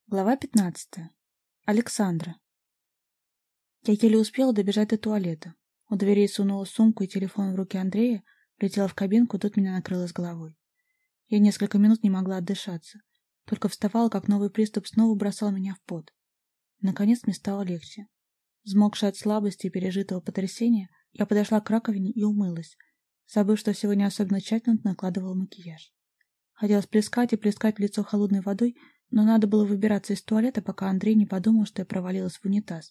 Глава 15. Александра. Я еле успела добежать до туалета. У дверей сунула сумку и телефон в руки Андрея, влетела в кабинку, тут меня накрыло с головой. Я несколько минут не могла отдышаться. Только вставала, как новый приступ снова бросал меня в пот. Наконец мне стало легче. Взмокшая от слабости и пережитого потрясения, я подошла к раковине и умылась, забыв, что сегодня особенно тщательно накладывала макияж. Хотелось плескать и плескать в лицо холодной водой, но надо было выбираться из туалета, пока Андрей не подумал, что я провалилась в унитаз.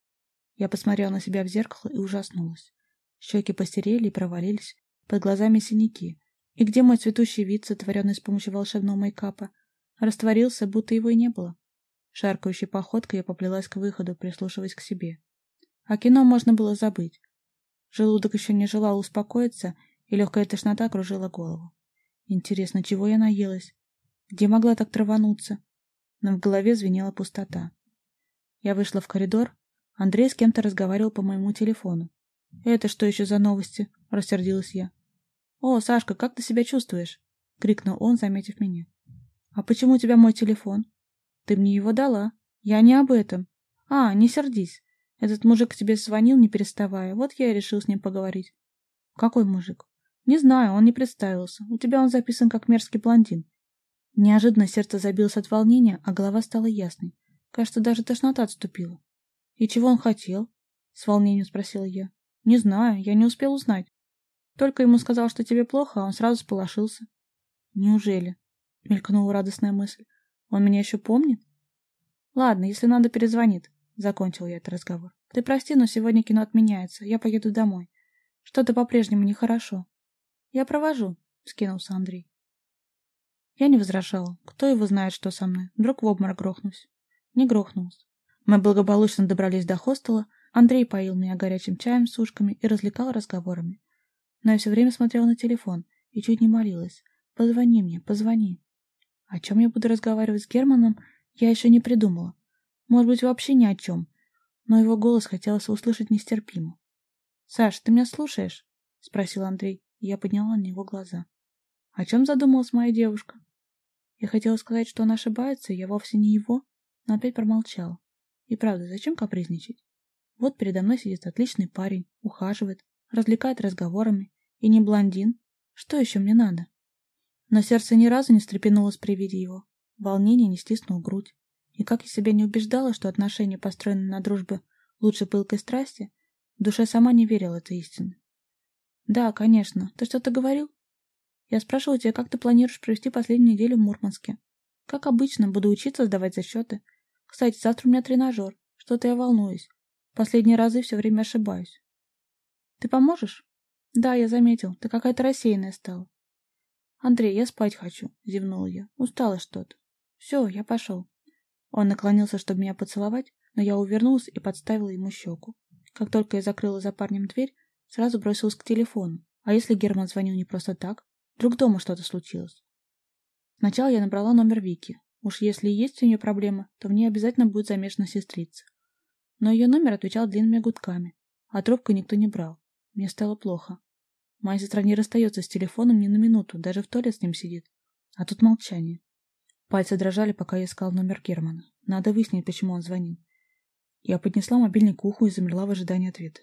Я посмотрела на себя в зеркало и ужаснулась. Щеки посерели и провалились, под глазами синяки. И где мой цветущий вид, сотворенный с помощью волшебного мейкапа? Растворился, будто его и не было. Шаркающей походкой я поплелась к выходу, прислушиваясь к себе. О кино можно было забыть. Желудок еще не желал успокоиться, и легкая тошнота кружила голову. Интересно, чего я наелась? Где могла так травануться? Но в голове звенела пустота. Я вышла в коридор. Андрей с кем-то разговаривал по моему телефону. «Это что еще за новости?» — рассердилась я. «О, Сашка, как ты себя чувствуешь?» — крикнул он, заметив меня. «А почему у тебя мой телефон?» «Ты мне его дала. Я не об этом. А, не сердись. Этот мужик к тебе звонил, не переставая. Вот я и решил с ним поговорить». «Какой мужик?» «Не знаю, он не представился. У тебя он записан как мерзкий блондин». Неожиданно сердце забилось от волнения, а голова стала ясной. Кажется, даже тошнота отступила. «И чего он хотел?» — с волнением спросила я. «Не знаю, я не успел узнать. Только ему сказал, что тебе плохо, а он сразу сполошился». «Неужели?» — мелькнула радостная мысль. «Он меня еще помнит?» «Ладно, если надо, перезвонит», — закончил я этот разговор. «Ты прости, но сегодня кино отменяется. Я поеду домой. Что-то по-прежнему нехорошо». «Я провожу», — скинулся Андрей. Я не возражала. Кто его знает, что со мной? Вдруг в обморок грохнусь. Не грохнулся. Мы благополучно добрались до хостела. Андрей поил меня горячим чаем с ушками и развлекал разговорами. Но я все время смотрела на телефон и чуть не молилась. «Позвони мне, позвони». О чем я буду разговаривать с Германом, я еще не придумала. Может быть, вообще ни о чем. Но его голос хотелось услышать нестерпимо. «Саш, ты меня слушаешь?» — спросил Андрей, и я подняла на него глаза. «О чем задумалась моя девушка?» Я хотела сказать, что он ошибается, и я вовсе не его, но опять промолчала. И правда, зачем капризничать? Вот передо мной сидит отличный парень, ухаживает, развлекает разговорами, и не блондин. Что еще мне надо? Но сердце ни разу не встрепенулось при виде его. Волнение не стиснуло грудь. И как я себя не убеждала, что отношения, построенные на дружбе, лучше пылкой страсти, в душе сама не верила этой истине. «Да, конечно. Ты что-то говорил?» «Я спрашивала тебя, как ты планируешь провести последнюю неделю в Мурманске?» «Как обычно, буду учиться сдавать зачеты. Кстати, завтра у меня тренажер. Что-то я волнуюсь. Последние разы все время ошибаюсь». «Ты поможешь?» «Да, я заметил. Ты какая-то рассеянная стала». «Андрей, я спать хочу», — зевнула я. «Устала что-то». «Все, я пошел». Он наклонился, чтобы меня поцеловать, но я увернулась и подставила ему щеку. Как только я закрыла за парнем дверь, сразу бросилась к телефону. А если Герман звонил не просто так? Вдруг дома что-то случилось? Сначала я набрала номер Вики. Уж если и есть у нее проблемы, то в ней обязательно будет замешана сестрица. Но ее номер отвечал длинными гудками, а трубку никто не брал. Мне стало плохо. Моя сестра не расстается с телефоном ни на минуту, даже в туалет с ним сидит. А тут молчание. Пальцы дрожали, пока я искал номер Германа. Надо выяснить, почему он звонил. Я поднесла мобильник к уху и замерла в ожидании ответа.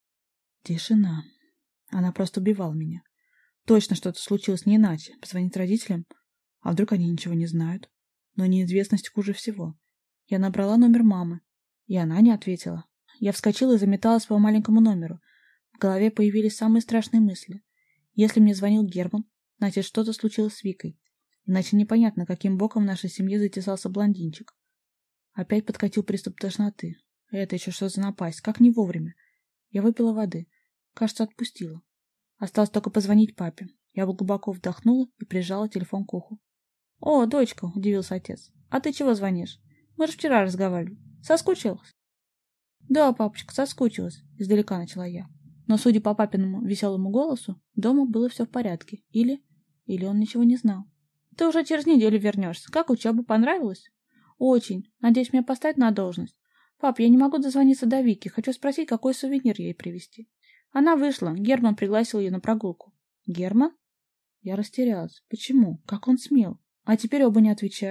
Тишина. Она просто убивала меня. Точно что-то случилось не иначе. Позвонить родителям? А вдруг они ничего не знают? Но неизвестность хуже всего. Я набрала номер мамы, и она не ответила. Я вскочила и заметалась по маленькому номеру. В голове появились самые страшные мысли. Если мне звонил Герман, значит, что-то случилось с Викой. Иначе непонятно, каким боком в нашей семье затесался блондинчик. Опять подкатил приступ тошноты. Это еще что за напасть? Как не вовремя? Я выпила воды. Кажется, отпустила. Осталось только позвонить папе. Я глубоко вдохнула и прижала телефон к уху. «О, дочка!» — удивился отец. «А ты чего звонишь? Мы же вчера разговаривали. Соскучилась?» «Да, папочка, соскучилась», — издалека начала я. Но, судя по папиному веселому голосу, дома было все в порядке. Или он ничего не знал. «Ты уже через неделю вернешься. Как учеба, понравилась?» «Очень. Надеюсь, меня поставят на должность. Пап, я не могу дозвониться до Вики. Хочу спросить, какой сувенир ей привезти». Она вышла. Герман пригласил ее на прогулку. «Герман?» Я растерялась. Почему? Как он смел? А теперь оба не отвечают.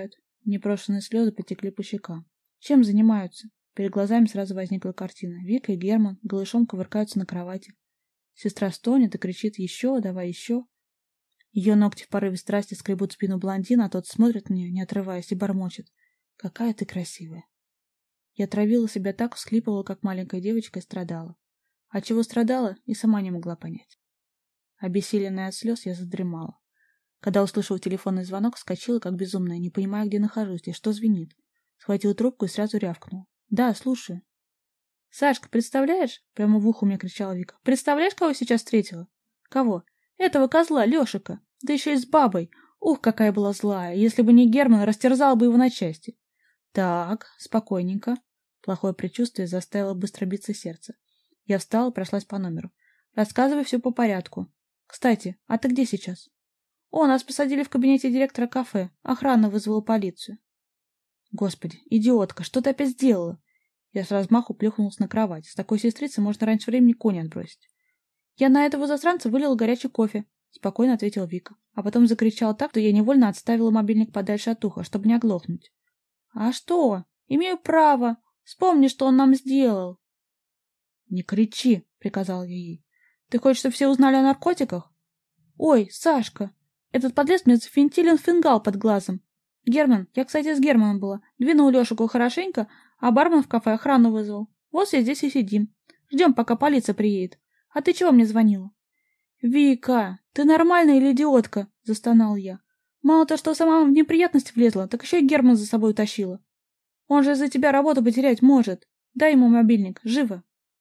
Непрошенные слезы потекли по щекам. Чем занимаются? Перед глазами сразу возникла картина. Вика и Герман голышом кувыркаются на кровати. Сестра стонет и кричит: «Еще, давай еще». Ее ногти в порыве страсти скребут спину блондина, а тот смотрит на нее, не отрываясь, и бормочет: «Какая ты красивая». Я травила себя так, всхлипывала, как маленькая девочка, и страдала. А чего страдала, и сама не могла понять. Обессиленная от слез, я задремала. Когда услышала телефонный звонок, вскочила, как безумная, не понимая, где нахожусь и что звенит. Схватила трубку и сразу рявкнула: «Да, слушаю». «Сашка, представляешь?» — прямо в ухо мне кричала Вика. «Представляешь, кого сейчас встретила?» «Кого?» «Этого козла, Лешика. Да еще и с бабой. Ух, какая была злая. Если бы не Герман, растерзала бы его на части». «Так, спокойненько». Плохое предчувствие заставило быстро биться сердце. Я встала и прошлась по номеру. «Рассказывай все по порядку. Кстати, а ты где сейчас?» «О, нас посадили в кабинете директора кафе. Охрана вызвала полицию». «Господи, идиотка, что ты опять сделала?» Я с размаху плюхнулась на кровать. С такой сестрицей можно раньше времени конь отбросить. «Я на этого засранца вылила горячий кофе», — спокойно ответила Вика. А потом закричала так, что я невольно отставила мобильник подальше от уха, чтобы не оглохнуть. «А что? Имею право. Вспомни, что он нам сделал». «Не кричи», — приказала я ей. «Ты хочешь, чтобы все узнали о наркотиках?» «Ой, Сашка, этот подлец мне зафинтилин фингал под глазом. Герман, я, кстати, с Германом была. Двинул Лешику хорошенько, а бармен в кафе охрану вызвал. Вот все здесь и сидим. Ждем, пока полиция приедет. А ты чего мне звонила?» «Вика, ты нормальная или идиотка?» — застонал я. «Мало то, что сама в неприятности влезла, так еще и Герман за собой утащила. Он же из-за тебя работу потерять может. Дай ему мобильник, живо».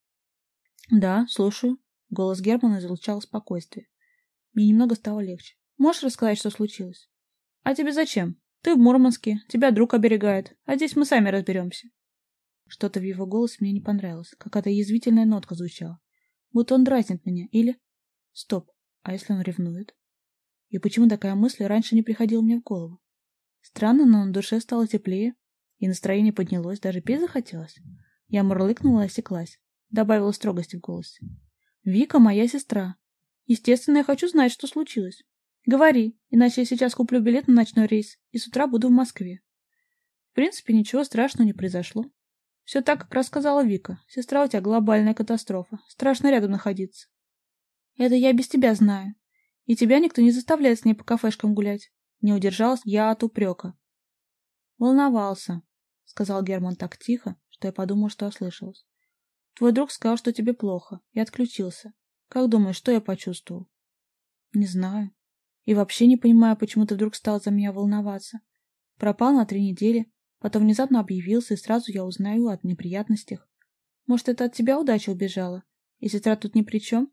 «Да, слушаю». Голос Германа излучал спокойствие. Мне немного стало легче. «Можешь рассказать, что случилось?» «А тебе зачем? Ты в Мурманске, тебя друг оберегает, а здесь мы сами разберемся». Что-то в его голосе мне не понравилось. Какая-то язвительная нотка звучала. Будто он дразнит меня. Или... Стоп. А если он ревнует? И почему такая мысль раньше не приходила мне в голову? Странно, но на душе стало теплее, и настроение поднялось, даже пить захотелось. Я мурлыкнула и осеклась. Добавила строгости в голосе. «Вика моя сестра. Естественно, я хочу знать, что случилось. Говори, иначе я сейчас куплю билет на ночной рейс, и с утра буду в Москве». В принципе, ничего страшного не произошло. Все так, как рассказала Вика. Сестра у тебя глобальная катастрофа. Страшно рядом находиться. Это я без тебя знаю. И тебя никто не заставляет с ней по кафешкам гулять. Не удержалась я от упрека. «Волновался», — сказал Герман так тихо, что я подумал, что ослышалась. «Твой друг сказал, что тебе плохо, и отключился. Как думаешь, что я почувствовал?» «Не знаю. И вообще не понимаю, почему ты вдруг стал за меня волноваться. Пропал на 3 недели, потом внезапно объявился, и сразу я узнаю о неприятностях. Может, это от тебя удача убежала, и сестра тут ни при чем?»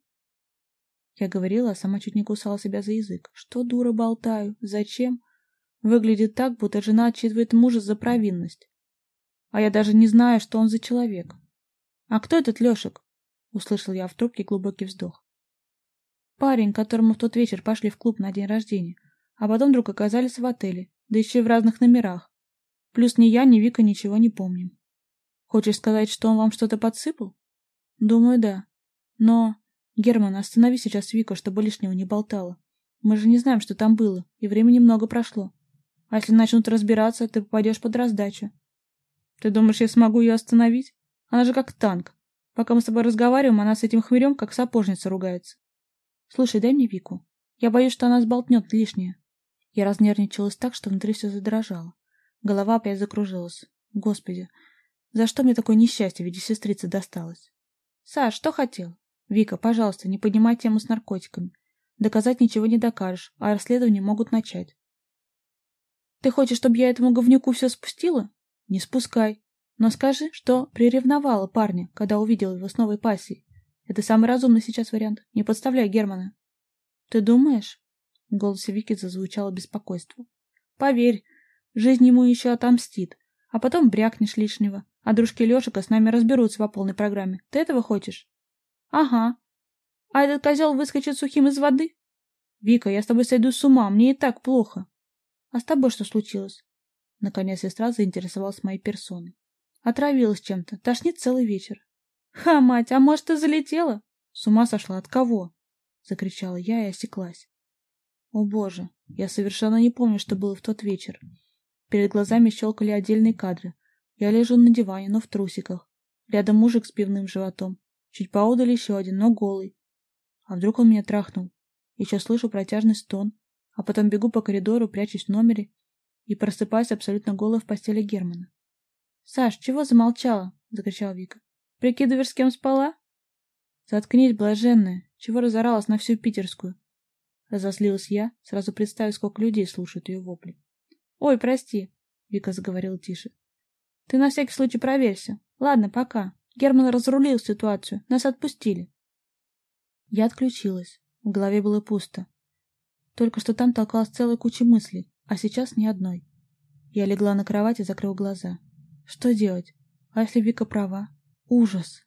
Я говорила, а сама чуть не кусала себя за язык. Что, дура, болтаю? Зачем? Выглядит так, будто жена отчитывает мужа за провинность. А я даже не знаю, что он за человек. «А кто этот Лешек?» — услышал я в трубке глубокий вздох. «Парень, которому в тот вечер пошли в клуб на день рождения, а потом вдруг оказались в отеле, да еще и в разных номерах. Плюс ни я, ни Вика ничего не помним. Хочешь сказать, что он вам что-то подсыпал?» «Думаю, да. Но... Герман, останови сейчас Вику, чтобы лишнего не болтала. Мы же не знаем, что там было, и времени много прошло. А если начнут разбираться, ты попадешь под раздачу». «Ты думаешь, я смогу ее остановить? Она же как танк. Пока мы с тобой разговариваем, она с этим хмырем, как сапожница, ругается. Слушай, дай мне Вику. Я боюсь, что она сболтнет лишнее». Я разнервничалась так, что внутри все задрожало. Голова опять закружилась. Господи, за что мне такое несчастье в виде сестрицы досталось? «Саш, что хотел?» «Вика, пожалуйста, не поднимай тему с наркотиками. Доказать ничего не докажешь, а расследование могут начать». «Ты хочешь, чтобы я этому говнюку все спустила?» «Не спускай. Но скажи, что приревновала парня, когда увидела его с новой пассией. Это самый разумный сейчас вариант. Не подставляй Германа». «Ты думаешь?» В голосе Вики зазвучало беспокойство. «Поверь, жизнь ему еще отомстит. А потом брякнешь лишнего. А дружки Лешика с нами разберутся по полной программе. Ты этого хочешь?» «Ага. А этот козел выскочит сухим из воды?» «Вика, я с тобой сойду с ума. Мне и так плохо». «А с тобой что случилось?» Наконец сестра заинтересовалась моей персоной. «Отравилась чем-то. Тошнит целый вечер». «Ха, мать, а может, ты залетела?» «С ума сошла. От кого?» Закричала я и осеклась. О боже, я совершенно не помню, что было в тот вечер. Перед глазами щелкали отдельные кадры. Я лежу на диване, но в трусиках. Рядом мужик с пивным животом. Чуть поодаль еще один, но голый. А вдруг он меня трахнул? Еще слышу протяжный стон. А потом бегу по коридору, прячусь в номере и просыпаюсь абсолютно голой в постели Германа. «Саш, чего замолчала?» — закричала Вика. «Прикидываешь, с кем спала?» «Заткнись, блаженная! Чего разоралась на всю питерскую?» Разозлилась я, сразу представив, сколько людей слушают ее вопли. «Ой, прости!» — Вика заговорила тише. «Ты на всякий случай проверься. Ладно, пока. Герман разрулил ситуацию. Нас отпустили». Я отключилась. В голове было пусто. Только что там толкалась целая куча мыслей, а сейчас ни одной. Я легла на кровать и закрыла глаза. Что делать? А если Вика права? Ужас!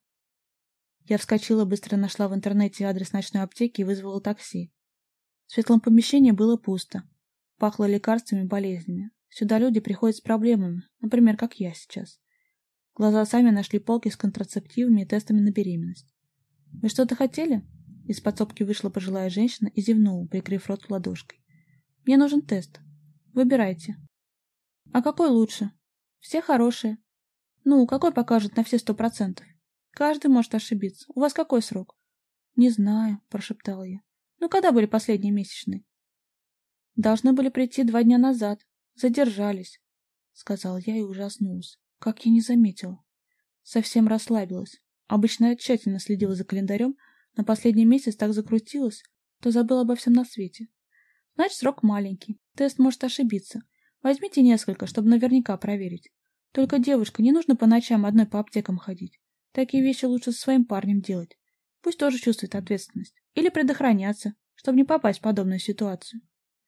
Я вскочила, быстро нашла в интернете адрес ночной аптеки и вызвала такси. В светлом помещении было пусто. Пахло лекарствами и болезнями. Сюда люди приходят с проблемами, например, как я сейчас. Глаза сами нашли полки с контрацептивами и тестами на беременность. «Вы что-то хотели?» Из подсобки вышла пожилая женщина и зевнула, прикрыв рот ладошкой. «Мне нужен тест. Выбирайте». «А какой лучше?» «Все хорошие». «Ну, какой покажет на все 100%? Каждый может ошибиться. У вас какой срок?» «Не знаю», — прошептала я. «Ну, когда были последние месячные?» «Должны были прийти 2 дня назад. Задержались», — сказал я и ужаснулась. Как я не заметила. Совсем расслабилась. Обычно я тщательно следила за календарем, но последний месяц так закрутилась, то забыла обо всем на свете. Значит, срок маленький. Тест может ошибиться. Возьмите несколько, чтобы наверняка проверить. Только, девушка, не нужно по ночам одной по аптекам ходить. Такие вещи лучше со своим парнем делать. Пусть тоже чувствует ответственность. Или предохраняться, чтобы не попасть в подобную ситуацию.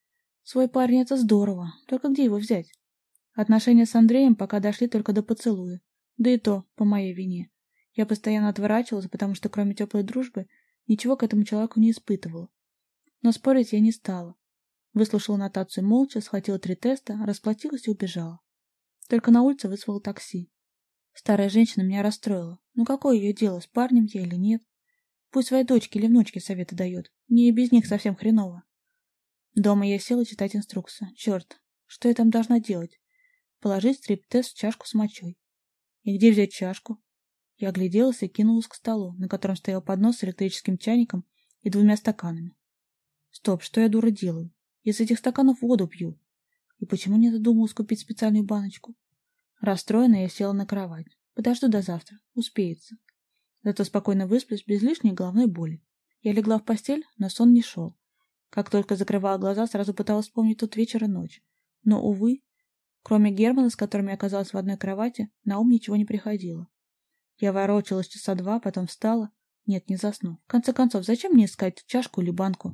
Свой парень — это здорово. Только где его взять? Отношения с Андреем пока дошли только до поцелуя. Да и то по моей вине. Я постоянно отворачивалась, потому что кроме теплой дружбы ничего к этому человеку не испытывала. Но спорить я не стала. Выслушала нотацию молча, схватила 3 теста, расплатилась и убежала. Только на улице вызвала такси. Старая женщина меня расстроила. Ну какое ее дело, с парнем я или нет? Пусть своей дочке или внучке советы дает. Мне и без них совсем хреново. Дома я села читать инструкцию. Черт, что я там должна делать? Положить стрип-тест в чашку с мочой. И где взять чашку? Я огляделась и кинулась к столу, на котором стоял поднос с электрическим чайником и 2 стаканами. Стоп, что я, дура, делаю? Из этих стаканов воду пью. И почему не додумалась купить специальную баночку? Расстроенная, я села на кровать. Подожду до завтра. Успеется. Зато спокойно высплюсь без лишней головной боли. Я легла в постель, но сон не шел. Как только закрывала глаза, сразу пыталась вспомнить тот вечер и ночь. Но, увы, кроме Германа, с которым я оказалась в одной кровати, на ум ничего не приходило. Я ворочалась часа 2, потом встала. Нет, не засну. В конце концов, зачем мне искать чашку или банку?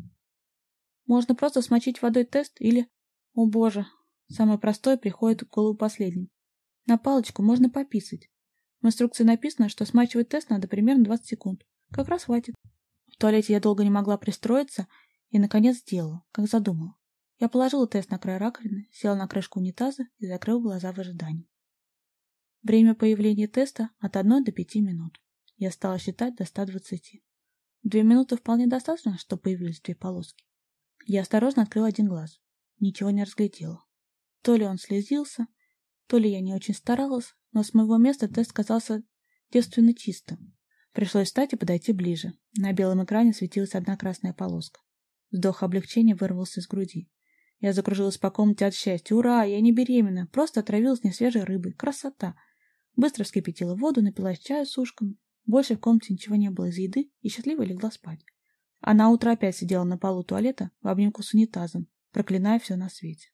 Можно просто смочить водой тест или... О боже, самое простое приходит в голову последним. На палочку можно пописать. В инструкции написано, что смачивать тест надо примерно 20 секунд. Как раз хватит. В туалете я долго не могла пристроиться и, наконец, сделала, как задумала. Я положила тест на край раковины, села на крышку унитаза и закрыла глаза в ожидании. Время появления теста от 1 до 5 минут. Я стала считать до 120. 2 минуты вполне достаточно, чтобы появились 2 полоски. Я осторожно открыла один глаз. Ничего не разглядела. То ли он слезился, то ли я не очень старалась, но с моего места тест казался девственно чистым. Пришлось встать и подойти ближе. На белом экране светилась одна красная полоска. Вздох облегчения вырвался из груди. Я закружилась по комнате от счастья. Ура, я не беременна, просто отравилась несвежей рыбой. Красота! Быстро вскипятила воду, напилась чаю с ушками. Больше в комнате ничего не было из еды и счастливо легла спать. А на утро опять сидела на полу туалета в обнимку с унитазом, проклиная все на свете.